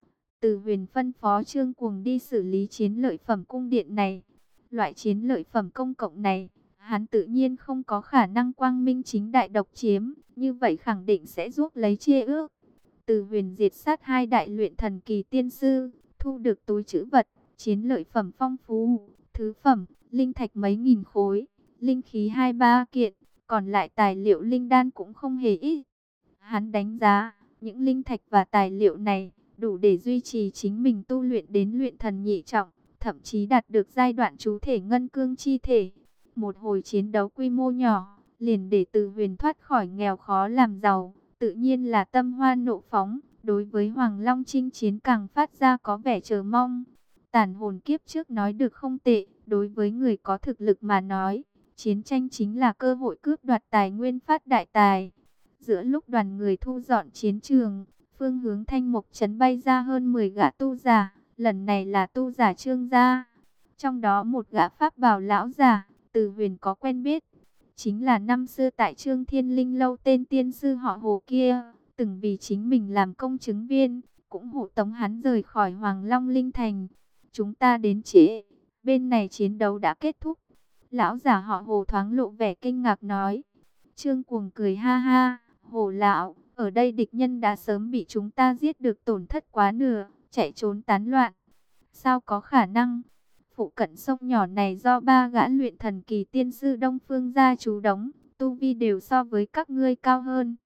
Speaker 1: Từ Huyền phân phó Trương Cuồng đi xử lý chiến lợi phẩm cung điện này. Loại chiến lợi phẩm công cộng này, hắn tự nhiên không có khả năng quang minh chính đại độc chiếm, như vậy khẳng định sẽ giúp lấy chia ước. Từ Huyền diệt sát hai đại luyện thần kỳ tiên sư, thu được túi trữ vật, chiến lợi phẩm phong phú, thứ phẩm, linh thạch mấy nghìn khối, linh khí hai ba kiện, còn lại tài liệu linh đan cũng không hề ít. Hắn đánh giá, những linh thạch và tài liệu này, đủ để duy trì chính mình tu luyện đến luyện thần nhị trọng, thậm chí đạt được giai đoạn chú thể ngân cương chi thể. Một hồi chiến đấu quy mô nhỏ, liền để Từ Huyền thoát khỏi nghèo khó làm giàu, tự nhiên là tâm hoa nộ phóng, đối với Hoàng Long chinh chiến càng phát ra có vẻ chờ mong. Tàn hồn kiếp trước nói được không tệ, đối với người có thực lực mà nói, chiến tranh chính là cơ hội cướp đoạt tài nguyên phát đại tài. Giữa lúc đoàn người thu dọn chiến trường, phương hướng Thanh Mục trấn bay ra hơn mười gã tu giả, lần này là tu giả Trương gia. Trong đó một gã pháp bào lão giả, Từ Huyền có quen biết, chính là năm xưa tại Trương Thiên Linh lâu tên tiên sư họ Hồ kia, từng vì chính mình làm công chứng viên, cũng hộ tống hắn rời khỏi Hoàng Long Linh Thành. Chúng ta đến trễ, bên này chiến đấu đã kết thúc. Lão giả họ Hồ thoáng lộ vẻ kinh ngạc nói. Trương Cuồng cười ha ha, Hồ lão, ở đây địch nhân đã sớm bị chúng ta giết được tổn thất quá nửa, chạy trốn tán loạn. Sao có khả năng? Phụ cận sông nhỏ này do ba gã luyện thần kỳ tiên sư Đông Phương gia trú đóng, tu vi đều so với các ngươi cao hơn.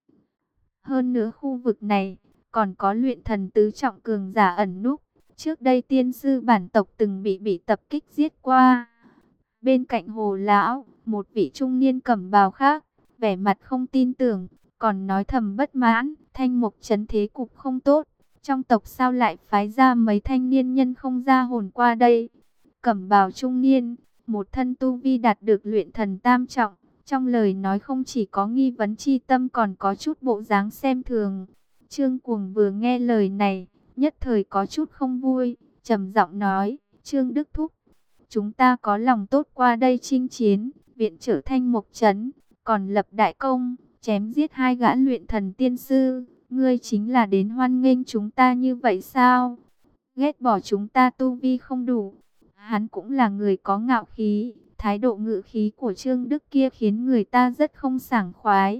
Speaker 1: Hơn nữa khu vực này, còn có luyện thần tứ trọng cường giả ẩn núp. Trước đây tiên sư bản tộc từng bị bị tập kích giết qua. Bên cạnh Hồ lão, một vị trung niên cẩm bào khác, vẻ mặt không tin tưởng, còn nói thầm bất mãn, Thanh Mục trấn thế cục không tốt. Trong tộc sao lại phái ra mấy thanh niên nhân không ra hồn qua đây? Cẩm bào trung niên, một thân tu vi đạt được luyện thần tam trọng, trong lời nói không chỉ có nghi vấn chi tâm còn có chút bộ dáng xem thường. Trương Cuồng vừa nghe lời này, nhất thời có chút không vui, trầm giọng nói, Trương Đức Thúc, chúng ta có lòng tốt qua đây chinh chiến, viện trợ Thanh Mục trấn, còn lập đại công, chém giết hai gã luyện thần tiên sư, ngươi chính là đến hoan nghênh chúng ta như vậy sao? Ghét bỏ chúng ta tu vi không đủ. Hắn cũng là người có ngạo khí, thái độ ngự khí của Trương Đức kia khiến người ta rất không sảng khoái.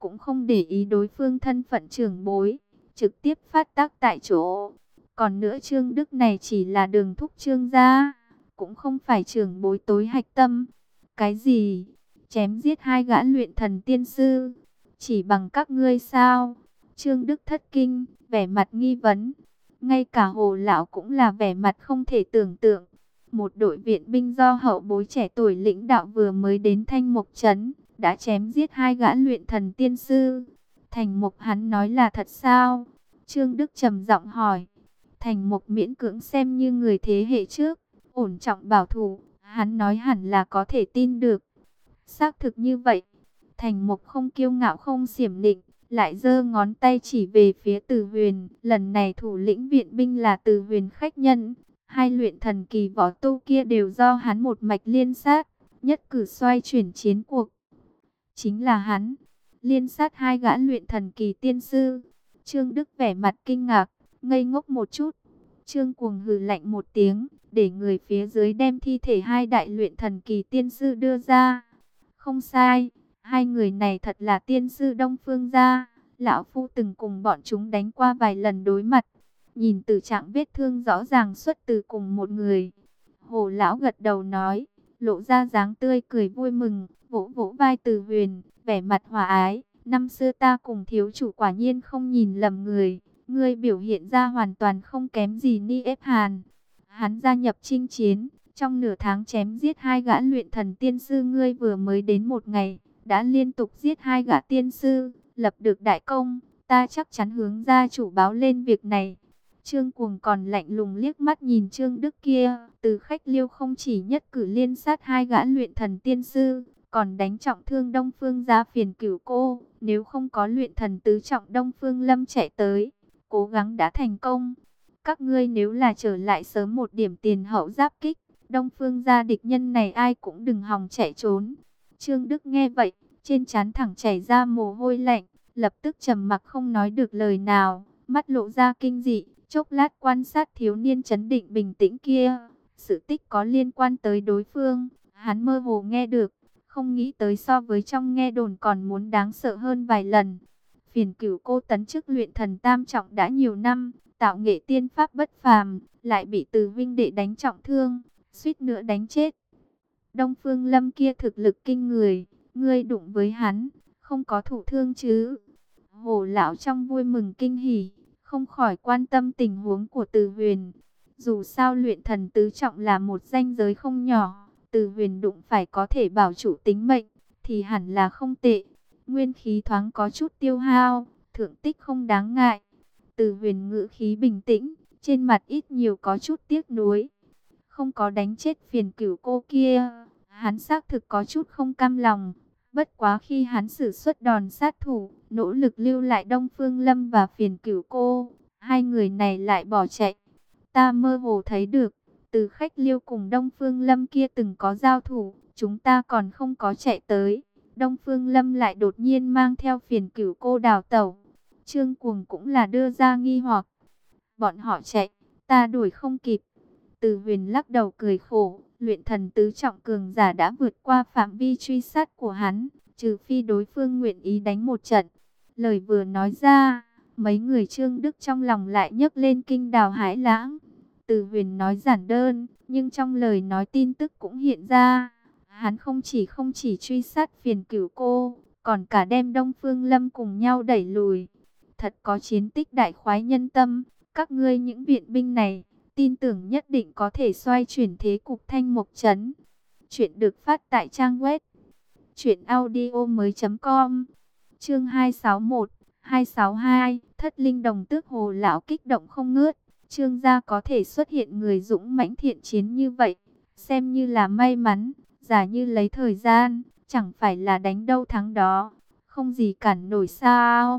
Speaker 1: cũng không để ý đối phương thân phận trưởng bối, trực tiếp phát tác tại chỗ. Còn nữa Trương Đức này chỉ là đường thúc Trương gia, cũng không phải trưởng bối tối hạch tâm. Cái gì? Chém giết hai gã luyện thần tiên sư? Chỉ bằng các ngươi sao? Trương Đức thất kinh, vẻ mặt nghi vấn. Ngay cả Hồ lão cũng là vẻ mặt không thể tưởng tượng. Một đội viện binh do hậu bối trẻ tuổi lĩnh đạo vừa mới đến Thanh Mộc Trấn, đã chém giết hai gã luyện thần tiên sư. Thành Mục hắn nói là thật sao? Trương Đức trầm giọng hỏi. Thành Mục miễn cưỡng xem như người thế hệ trước, ổn trọng bảo thủ, hắn nói hẳn là có thể tin được. Xác thực như vậy. Thành Mục không kiêu ngạo không xiểm nịnh, lại giơ ngón tay chỉ về phía Từ Huyền. Lần này thủ lĩnh viện binh là Từ Huyền khách nhân. Hai luyện thần kỳ võ tu kia đều do hắn một mạch liên sát, nhất cử xoay chuyển chiến cuộc. Chính là hắn, liên sát hai gã luyện thần kỳ tiên sư. Trương Đức vẻ mặt kinh ngạc, ngây ngốc một chút. Trương Cuồng hừ lạnh một tiếng, để người phía dưới đem thi thể hai đại luyện thần kỳ tiên sư đưa ra. Không sai, hai người này thật là tiên sư Đông Phương gia. Lão Phu từng cùng bọn chúng đánh qua vài lần đối mặt. Nhìn từ trạng vết thương rõ ràng xuất từ cùng một người. Hồ lão gật đầu nói, lộ ra dáng tươi cười vui mừng, vỗ vỗ vai Từ Huyền, vẻ mặt hòa ái. Năm xưa ta cùng thiếu chủ quả nhiên không nhìn lầm người. Ngươi biểu hiện ra hoàn toàn không kém gì Ni Ép Hàn. Hắn gia nhập chinh chiến, trong nửa tháng chém giết hai gã luyện thần tiên sư. Ngươi vừa mới đến một ngày, đã liên tục giết hai gã tiên sư, lập được đại công. Ta chắc chắn hướng gia chủ báo lên việc này. Trương Cuồng còn lạnh lùng liếc mắt nhìn Trương Đức kia. Từ Khách Liêu không chỉ nhất cử liên sát hai gã luyện thần tiên sư, còn đánh trọng thương Đông Phương gia Phiền Cửu cô. Nếu không có luyện thần tứ trọng Đông Phương Lâm chạy tới, cố gắng đã thành công. Các ngươi nếu là trở lại sớm một điểm tiền hậu giáp kích, Đông Phương gia địch nhân này ai cũng đừng hòng chạy trốn. Trương Đức nghe vậy, trên trán thẳng chảy ra mồ hôi lạnh, lập tức trầm mặc không nói được lời nào, mắt lộ ra kinh dị. Chốc lát quan sát thiếu niên trấn định bình tĩnh kia, sự tích có liên quan tới đối phương, hắn mơ hồ nghe được, không nghĩ tới so với trong nghe đồn còn muốn đáng sợ hơn vài lần. Phiền Cửu cô tấn chức luyện thần tam trọng đã nhiều năm, tạo nghệ tiên pháp bất phàm, lại bị Từ huynh đệ đánh trọng thương, suýt nữa đánh chết. Đông Phương Lâm kia thực lực kinh người, ngươi đụng với hắn, không có thụ thương chứ? Hồ lão trong vui mừng kinh hỉ, không khỏi quan tâm tình huống của Từ Huyền. Dù sao luyện thần tứ trọng là một ranh giới không nhỏ, Từ Huyền đụng phải có thể bảo chủ tính mệnh, thì hẳn là không tệ. Nguyên khí thoáng có chút tiêu hao, thượng tích không đáng ngại. Từ Huyền ngữ khí bình tĩnh, trên mặt ít nhiều có chút tiếc nuối. Không có đánh chết Phiền Cửu cô kia, hắn xác thực có chút không cam lòng. Bất quá khi hắn sử xuất đòn sát thủ, nỗ lực lưu lại Đông Phương Lâm và Phiền Cửu cô, hai người này lại bỏ chạy. Ta mơ hồ thấy được, Từ Khách Liêu cùng Đông Phương Lâm kia từng có giao thủ, chúng ta còn không có chạy tới. Đông Phương Lâm lại đột nhiên mang theo Phiền Cửu cô đào tẩu. Trương Cuồng cũng là đưa ra nghi hoặc. Bọn họ chạy, ta đuổi không kịp. Từ Huyền lắc đầu cười khổ, luyện thần tứ trọng cường giả đã vượt qua phạm vi truy sát của hắn, trừ phi đối phương nguyện ý đánh một trận. Lời vừa nói ra, mấy người Trương Đức trong lòng lại nhấc lên kinh đào hãi lãng. Từ Huyền nói giản đơn, nhưng trong lời nói tin tức cũng hiện ra. Hắn không chỉ không chỉ truy sát Phiền Cửu cô, còn cả đem Đông Phương Lâm cùng nhau đẩy lùi. Thật có chiến tích đại khoái nhân tâm, các ngươi những viện binh này, tin tưởng nhất định có thể xoay chuyển thế cục Thanh Mộc Trấn. Chuyện được phát tại trang web truyện audio mới chấm com. Chương hai sáu mốt, hai sáu hai, Thất Linh Đồng Tước Hồ lão kích động không ngớt. Trương gia có thể xuất hiện người dũng mãnh thiện chiến như vậy, xem như là may mắn, giả như lấy thời gian, chẳng phải là đánh đâu thắng đó, không gì cản nổi sao?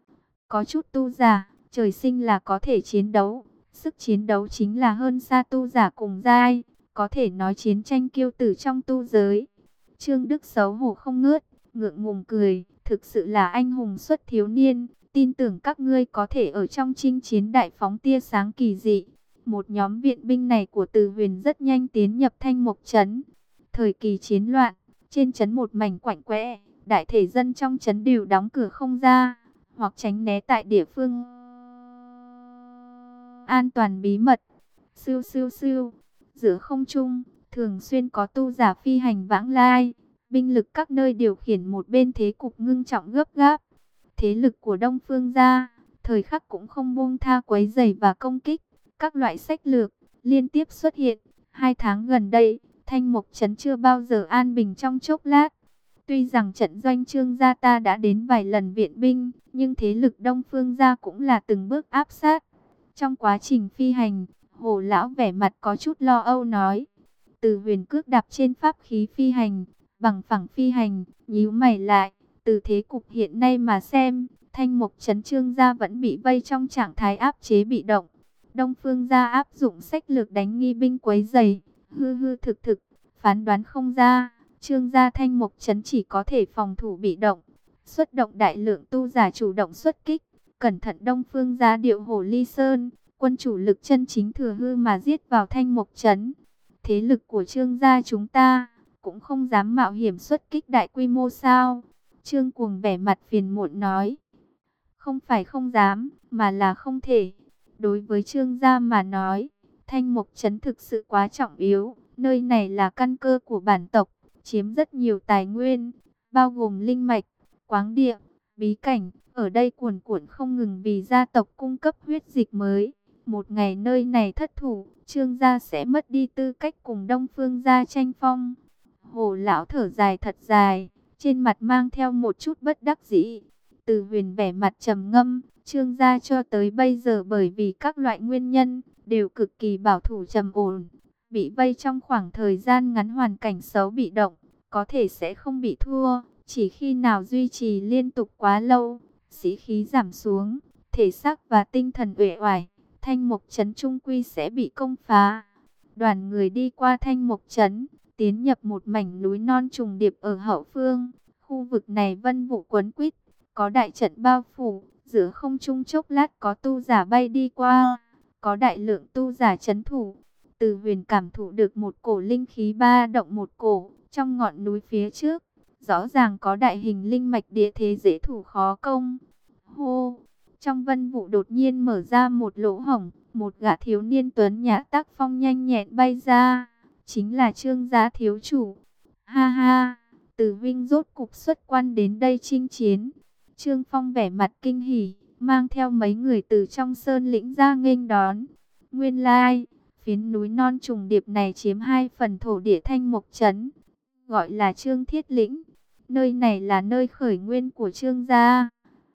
Speaker 1: Có chút tu giả, trời sinh là có thể chiến đấu, sức chiến đấu chính là hơn xa tu giả cùng giai, có thể nói chiến tranh kiêu tử trong tu giới. Trương Đức xấu hổ không ngớt, ngượng ngùng cười, thực sự là anh hùng xuất thiếu niên, tin tưởng các ngươi có thể ở trong chinh chiến đại phóng tia sáng kỳ dị. Một nhóm viện binh này của Từ Huyền rất nhanh tiến nhập Thanh Mộc Trấn. Thời kỳ chiến loạn, trên trấn một mảnh quạnh quẽ, đại thể dân trong trấn đều đóng cửa không ra, hoặc tránh né tại địa phương an toàn bí mật. Siêu siêu siêu, giữa không trung, thường xuyên có tu giả phi hành vãng lai, binh lực các nơi điều khiển một bên thế cục ngưng trọng gấp gáp. Thế lực của Đông Phương gia, thời khắc cũng không buông tha quấy rầy và công kích, các loại sách lược liên tiếp xuất hiện. Hai tháng gần đây, Thanh Mộc Trấn chưa bao giờ an bình trong chốc lát. Tuy rằng trận doanh Trương gia ta đã đến vài lần viện binh, nhưng thế lực Đông Phương gia cũng là từng bước áp sát. Trong quá trình phi hành, Hồ lão vẻ mặt có chút lo âu nói: Từ Huyền cước đạp trên pháp khí phi hành, bằng phẳng phi hành, nhíu mày lại, từ thế cục hiện nay mà xem, Thanh Mộc Trấn Trương gia vẫn bị vây trong trạng thái áp chế bị động. Đông Phương gia áp dụng sách lược đánh nghi binh quấy rầy, hư hư thực thực, phán đoán không ra. Trương gia Thanh Mộc Trấn chỉ có thể phòng thủ bị động, xuất động đại lượng tu giả chủ động xuất kích. Cẩn thận Đông Phương gia điệu Hồ Ly Sơn, quân chủ lực chân chính thừa hư mà giết vào Thanh Mộc Trấn. Thế lực của Trương gia chúng ta cũng không dám mạo hiểm xuất kích đại quy mô sao? Trương Cuồng vẻ mặt phiền muộn nói. Không phải không dám, mà là không thể. Đối với Trương gia mà nói, Thanh Mộc Trấn thực sự quá trọng yếu. Nơi này là căn cơ của bản tộc, chiếm rất nhiều tài nguyên, bao gồm linh mạch, quáng địa, bí cảnh. Ở đây cuồn cuộn không ngừng vì gia tộc cung cấp huyết dịch mới. Một ngày nơi này thất thủ, Trương gia sẽ mất đi tư cách cùng Đông Phương gia tranh phong. Hồ lão thở dài thật dài, trên mặt mang theo một chút bất đắc dĩ. Từ Huyền vẻ mặt trầm ngâm, Trương gia cho tới bây giờ bởi vì các loại nguyên nhân đều cực kỳ bảo thủ trầm ổn, bị vây trong khoảng thời gian ngắn hoàn cảnh xấu bị động, có thể sẽ không bị thua, chỉ khi nào duy trì liên tục quá lâu, sĩ khí giảm xuống, thể xác và tinh thần uể oải, Thanh Mộc Trấn trung quy sẽ bị công phá. Đoàn người đi qua Thanh Mộc Trấn, tiến nhập một mảnh núi non trùng điệp ở hậu phương. Khu vực này vân vụ quấn quýt, có đại trận bao phủ, giữa không trung chốc lát có tu giả bay đi qua, có đại lượng tu giả trấn thủ. Từ Huyền cảm thụ được một cổ linh khí ba động một cổ, trong ngọn núi phía trước, rõ ràng có đại hình linh mạch địa thế dễ thủ khó công. Hô! Trong vân vụ đột nhiên mở ra một lỗ hổng, một gã thiếu niên tuấn nhã tác phong nhanh nhẹn bay ra, chính là Trương gia thiếu chủ. Ha ha! Từ Vinh rốt cục xuất quan đến đây chinh chiến. Trương Phong vẻ mặt kinh hỉ, mang theo mấy người từ trong sơn lĩnh ra nghênh đón. Nguyên lai, phiến núi non trùng điệp này chiếm hai phần thổ địa Thanh Mộc Trấn, gọi là Trương Thiết Lĩnh. Nơi này là nơi khởi nguyên của Trương gia.